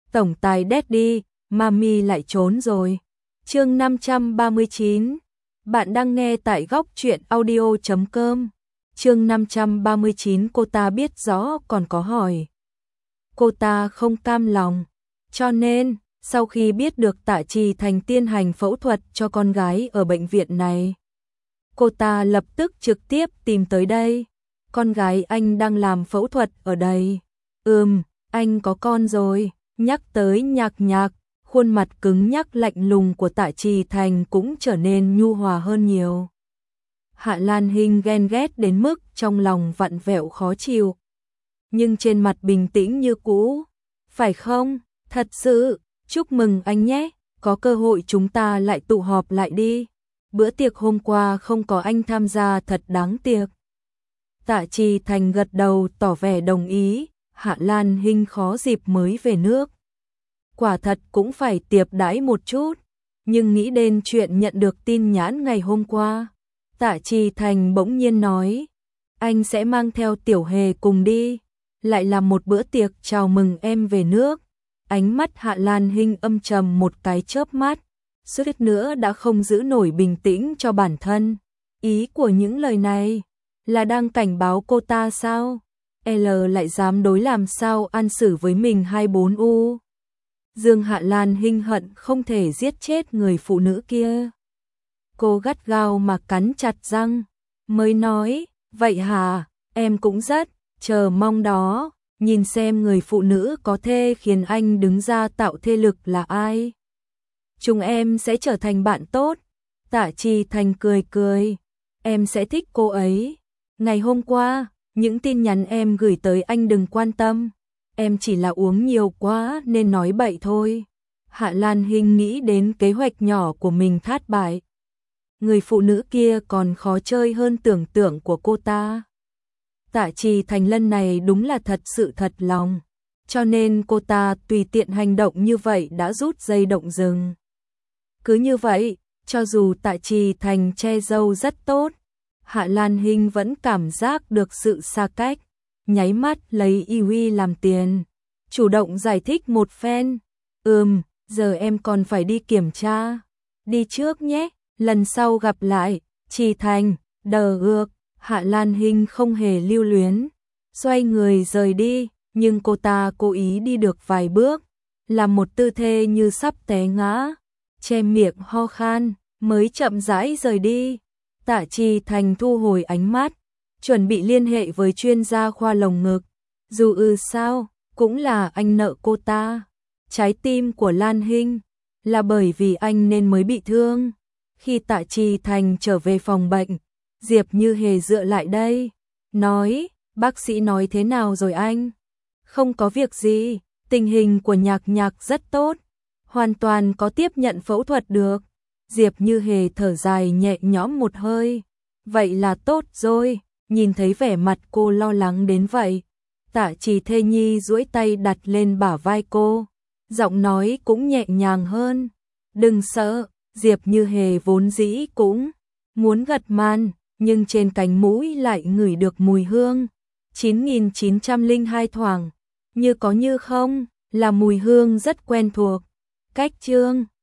tổng tài Daddy, Mami lại trốn rồi. Chương 539. Bạn đang nghe tại góc truyện audio.com. Chương 539. Cô ta biết rõ còn có hỏi. Cô ta không cam lòng, cho nên sau khi biết được Tạ Trì Thành tiến hành phẫu thuật cho con gái ở bệnh viện này, cô ta lập tức trực tiếp tìm tới đây. Con gái anh đang làm phẫu thuật ở đây. Anh có con rồi. Nhắc tới Nhạc Nhạc, khuôn mặt cứng nhắc lạnh lùng của Tạ Trì Thành cũng trở nên nhu hòa hơn nhiều. Hạ Lan Hinh ghen ghét đến mức trong lòng vặn vẹo khó chịu, nhưng trên mặt bình tĩnh như cũ. Phải không? Thật sự, chúc mừng anh nhé, có cơ hội chúng ta lại tụ họp lại đi. Bữa tiệc hôm qua không có anh tham gia thật đáng tiếc. Tạ Trì Thành gật đầu tỏ vẻ đồng ý. Hạ Lan Hinh khó dịp mới về nước, quả thật cũng phải tiệp đãi một chút, nhưng nghĩ đến chuyện nhận được tin nhắn ngày hôm qua, Tạ Trì Thành bỗng nhiên nói, anh sẽ mang theo Tiểu Hề cùng đi, lại làm một bữa tiệc chào mừng em về nước. Ánh mắt Hạ Lan Hinh âm trầm một cái chớp mắt, suýt nữa đã không giữ nổi bình tĩnh cho bản thân. Ý của những lời này là đang cảnh báo cô ta sao? L lại dám đối làm sao ăn xử với mình 24U. Dương Hạ Lan Hinh hận không thể giết chết người phụ nữ kia. Cô gắt gao mà cắn chặt răng, mới nói, vậy hả, em cũng rất chờ mong đó, nhìn xem người phụ nữ có thể khiến anh đứng ra tạo thế lực là ai. Chúng em sẽ trở thành bạn tốt. Tạ Trì Thành cười cười, em sẽ thích cô ấy. Ngày hôm qua, những tin nhắn em gửi tới anh đừng quan tâm, em chỉ là uống nhiều quá nên nói bậy thôi. Hạ Lan Hinh nghĩ đến kế hoạch nhỏ của mình thất bại. Người phụ nữ kia còn khó chơi hơn tưởng tượng của cô ta. Tạ Trì Thành lần này đúng là thật sự thật lòng, cho nên cô ta tùy tiện hành động như vậy đã rút dây động rừng. Cứ như vậy, cho dù Tạ Trì Thành che giấu rất tốt, Hạ Lan Hinh vẫn cảm giác được sự xa cách, nháy mắt lấy Iwi làm tiền, chủ động giải thích một phen. Giờ em còn phải đi kiểm tra. Đi trước nhé, lần sau gặp lại. Trì Thành, đờ ước. Hạ Lan Hinh không hề lưu luyến, xoay người rời đi, nhưng cô ta cố ý đi được vài bước, làm một tư thế như sắp té ngã, che miệng ho khan, mới chậm rãi rời đi. Tạ Trì Thành thu hồi ánh mắt, chuẩn bị liên hệ với chuyên gia khoa lồng ngực. Dù sao, cũng là anh nợ cô ta. Trái tim của Lan Hinh là bởi vì anh nên mới bị thương. Khi Tạ Trì Thành trở về phòng bệnh, Diệp Như Hề dựa lại đây, nói, bác sĩ nói thế nào rồi anh? Không có việc gì, tình hình của Nhạc Nhạc rất tốt, hoàn toàn có tiếp nhận phẫu thuật được. Diệp Như Hề thở dài nhẹ nhõm một hơi, vậy là tốt rồi. Nhìn thấy vẻ mặt cô lo lắng đến vậy, Tạ Trì Thê Nhi duỗi tay đặt lên bả vai cô, giọng nói cũng nhẹ nhàng hơn. Đừng sợ. Diệp Như Hề vốn dĩ cũng muốn gật man, nhưng trên cánh mũi lại ngửi được mùi hương 9902 thoảng, như có như không, là mùi hương rất quen thuộc. Cách chương